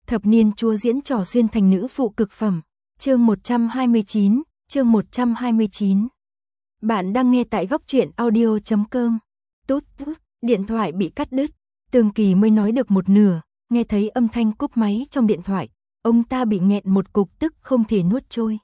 Thập niên chúa diễn trò xuyên thành nữ phụ cực phẩm. Chương 129. Bạn đang nghe tại góc truyện audio.com. Tút, điện thoại bị cắt đứt. Tường Kỳ mới nói được một nửa, nghe thấy âm thanh cúp máy trong điện thoại, ông ta bị nghẹn một cục tức không thể nuốt trôi.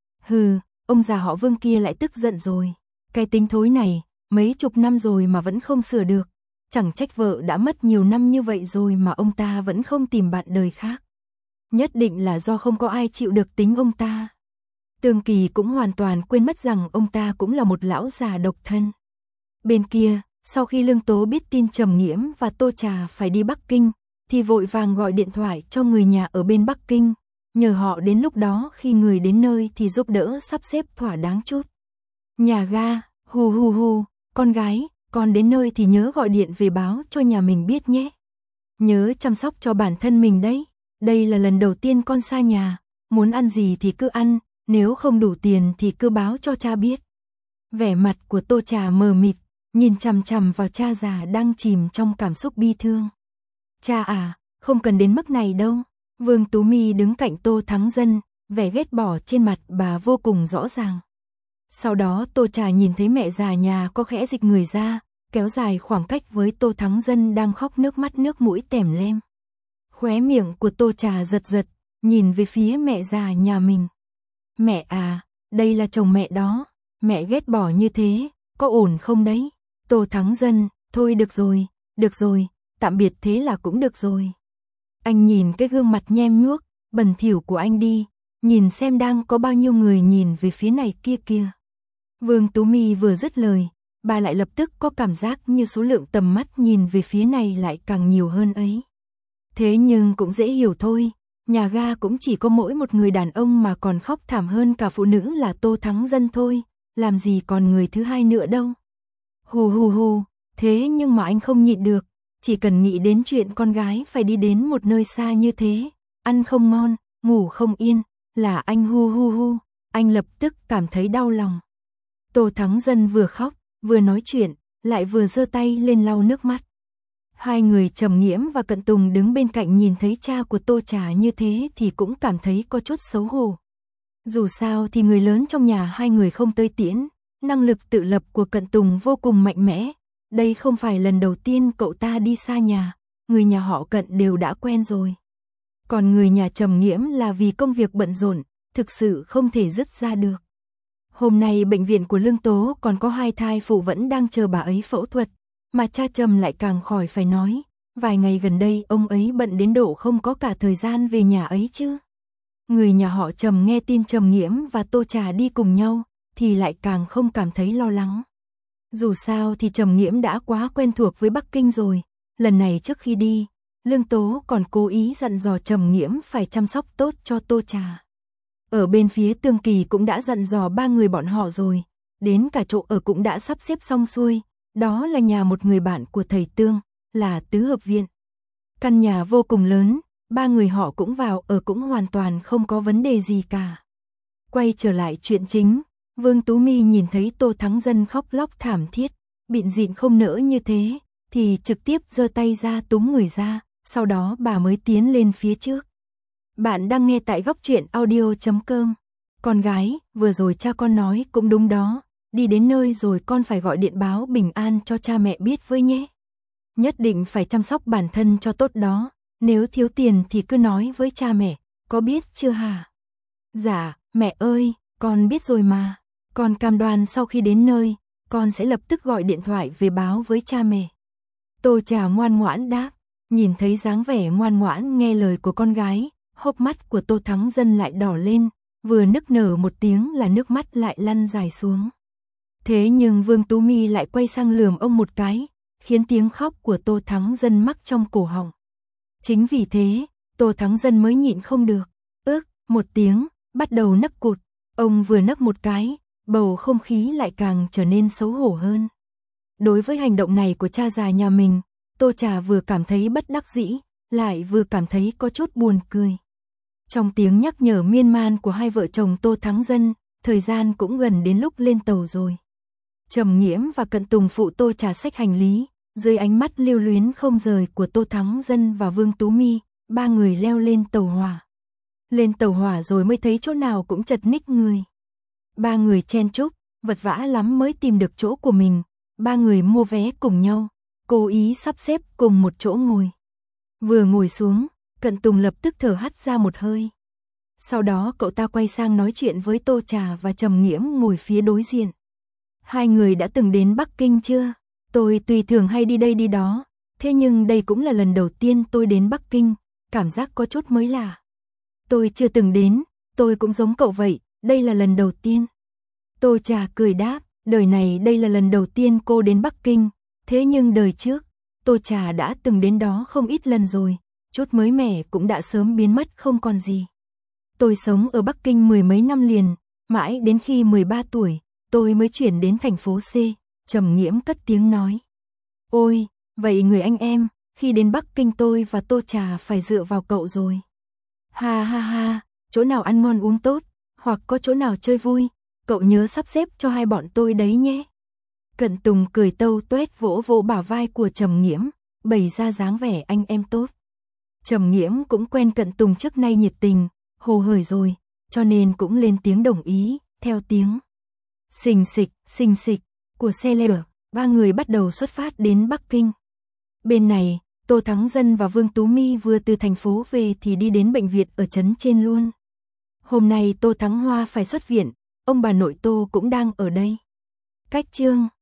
Hừ, ông già họ Vương kia lại tức giận rồi. Cái tính thối này, mấy chục năm rồi mà vẫn không sửa được. Chẳng trách vợ đã mất nhiều năm như vậy rồi mà ông ta vẫn không tìm bạn đời khác. Nhất định là do không có ai chịu được tính ông ta. Tường Kỳ cũng hoàn toàn quên mất rằng ông ta cũng là một lão già độc thân. Bên kia, sau khi Lương Tố biết tin Trầm Nghiễm và Tô Trà phải đi Bắc Kinh, thì vội vàng gọi điện thoại cho người nhà ở bên Bắc Kinh, nhờ họ đến lúc đó khi người đến nơi thì giúp đỡ sắp xếp thỏa đáng chút. Nhà ga, hù, con gái, con đến nơi thì nhớ gọi điện về báo cho nhà mình biết nhé. Nhớ chăm sóc cho bản thân mình đấy, đây là lần đầu tiên con xa nhà, muốn ăn gì thì cứ ăn, nếu không đủ tiền thì cứ báo cho cha biết. Vẻ mặt của Tô Trà mờ mịt, nhìn chằm chằm vào cha già đang chìm trong cảm xúc bi thương. Cha à, không cần đến mức này đâu. Vương Tú My đứng cạnh Tô Thắng Dân, vẻ ghét bỏ trên mặt bà vô cùng rõ ràng. Sau đó Tô Trà nhìn thấy mẹ già nhà có khẽ dịch người ra, kéo dài khoảng cách với Tô Thắng Dân đang khóc nước mắt nước mũi tèm lem. Khóe miệng của Tô Trà giật, nhìn về phía mẹ già nhà mình. Mẹ à, đây là chồng mẹ đó, mẹ ghét bỏ như thế, có ổn không đấy? Tô Thắng Dân, thôi được rồi, tạm biệt thế là cũng được rồi. Anh nhìn cái gương mặt nhem nhuốc, bẩn thỉu của anh đi, nhìn xem đang có bao nhiêu người nhìn về phía này kia. Vương Tú My vừa dứt lời, bà lại lập tức có cảm giác như số lượng tầm mắt nhìn về phía này lại càng nhiều hơn ấy. Thế nhưng cũng dễ hiểu thôi, nhà ga cũng chỉ có mỗi một người đàn ông mà còn khóc thảm hơn cả phụ nữ là Tô Thắng Dân thôi, làm gì còn người thứ hai nữa đâu. Hù, thế nhưng mà anh không nhịn được, chỉ cần nghĩ đến chuyện con gái phải đi đến một nơi xa như thế, ăn không ngon, ngủ không yên, là anh hu, anh lập tức cảm thấy đau lòng. Tô Thắng Dân vừa khóc, vừa nói chuyện, lại vừa giơ tay lên lau nước mắt. Hai người Trầm Nghiễm và Cận Tùng đứng bên cạnh nhìn thấy cha của Tô Trà như thế thì cũng cảm thấy có chút xấu hổ. Dù sao thì người lớn trong nhà hai người không tơi tiễn, năng lực tự lập của Cận Tùng vô cùng mạnh mẽ. Đây không phải lần đầu tiên cậu ta đi xa nhà, người nhà họ Cận đều đã quen rồi. Còn người nhà Trầm Nghiễm là vì công việc bận rộn, thực sự không thể dứt ra được. Hôm nay bệnh viện của Lương Tố còn có hai thai phụ vẫn đang chờ bà ấy phẫu thuật, mà cha Trầm lại càng khỏi phải nói, vài ngày gần đây ông ấy bận đến độ không có cả thời gian về nhà ấy chứ. Người nhà họ Trầm nghe tin Trầm Nghiễm và Tô Trà đi cùng nhau, thì lại càng không cảm thấy lo lắng. Dù sao thì Trầm Nghiễm đã quá quen thuộc với Bắc Kinh rồi, lần này trước khi đi, Lương Tố còn cố ý dặn dò Trầm Nghiễm phải chăm sóc tốt cho Tô Trà. Ở bên phía Tường Kỳ cũng đã dặn dò ba người bọn họ rồi, đến cả chỗ ở cũng đã sắp xếp xong xuôi, đó là nhà một người bạn của thầy Tương, là tứ hợp viện. Căn nhà vô cùng lớn, ba người họ cũng vào ở cũng hoàn toàn không có vấn đề gì cả. Quay trở lại chuyện chính, Vương Tú My nhìn thấy Tô Thắng Dân khóc lóc thảm thiết, bịn dịn không nỡ như thế, thì trực tiếp giơ tay ra túm người ra, sau đó bà mới tiến lên phía trước. Bạn đang nghe tại góc truyện audio.com. Con gái, vừa rồi cha con nói cũng đúng đó, đi đến nơi rồi con phải gọi điện báo bình an cho cha mẹ biết với nhé. Nhất định phải chăm sóc bản thân cho tốt đó, nếu thiếu tiền thì cứ nói với cha mẹ, có biết chưa hả? Dạ, mẹ ơi, con biết rồi mà, con cam đoan sau khi đến nơi, con sẽ lập tức gọi điện thoại về báo với cha mẹ. Tô Trà ngoan ngoãn đáp, nhìn thấy dáng vẻ ngoan ngoãn nghe lời của con gái, hốc mắt của Tô Thắng Dân lại đỏ lên, vừa nức nở một tiếng là nước mắt lại lăn dài xuống. Thế nhưng Vương Tú My lại quay sang lườm ông một cái, khiến tiếng khóc của Tô Thắng Dân mắc trong cổ họng. Chính vì thế, Tô Thắng Dân mới nhịn không được, một tiếng, bắt đầu nấc cụt. Ông vừa nấc một cái, bầu không khí lại càng trở nên xấu hổ hơn. Đối với hành động này của cha già nhà mình, Tô Trà vừa cảm thấy bất đắc dĩ, lại vừa cảm thấy có chút buồn cười. Trong tiếng nhắc nhở miên man của hai vợ chồng Tô Thắng Dân, thời gian cũng gần đến lúc lên tàu rồi. Trầm Nghiễm và Cận Tùng phụ Tô Trà xách hành lý, dưới ánh mắt lưu luyến không rời của Tô Thắng Dân và Vương Tú My, Ba người leo lên tàu hỏa. Lên tàu hỏa rồi mới thấy chỗ nào cũng chật ních người. Ba người chen chúc, vật vã lắm mới tìm được chỗ của mình. Ba người mua vé cùng nhau, cố ý sắp xếp cùng một chỗ ngồi. Vừa ngồi xuống, Cận Tùng lập tức thở hắt ra một hơi. Sau đó cậu ta quay sang nói chuyện với Tô Trà và Trầm Nghiễm ngồi phía đối diện. Hai người đã từng đến Bắc Kinh chưa? Tôi tùy thường hay đi đây đi đó, thế nhưng đây cũng là lần đầu tiên tôi đến Bắc Kinh, cảm giác có chút mới lạ. Tôi chưa từng đến, tôi cũng giống cậu vậy, đây là lần đầu tiên. Tô Trà cười đáp, đời này đây là lần đầu tiên cô đến Bắc Kinh, thế nhưng đời trước, Tô Trà đã từng đến đó không ít lần rồi, chút mới mẻ cũng đã sớm biến mất không còn gì. Tôi sống ở Bắc Kinh mười mấy năm liền, mãi đến khi 13 tuổi, tôi mới chuyển đến thành phố C, Trầm Nghiễm cất tiếng nói. Ôi, vậy người anh em, khi đến Bắc Kinh tôi và Tô Trà phải dựa vào cậu rồi. Ha ha ha, chỗ nào ăn ngon uống tốt, hoặc có chỗ nào chơi vui, cậu nhớ sắp xếp cho hai bọn tôi đấy nhé. Cận Tùng cười tâu tuét vỗ vỗ bả vai của Trầm Nghiễm, bày ra dáng vẻ anh em tốt. Trầm Nghiễm cũng quen Cận Tùng trước nay nhiệt tình, hồ hởi rồi, cho nên cũng lên tiếng đồng ý, theo tiếng xình xịch của xe lửa, ba người bắt đầu xuất phát đến Bắc Kinh. Bên này, Tô Thắng Dân và Vương Tú My vừa từ thành phố về thì đi đến bệnh viện ở trấn trên luôn. Hôm nay Tô Thắng Hoa phải xuất viện, ông bà nội Tô cũng đang ở đây. Cách chương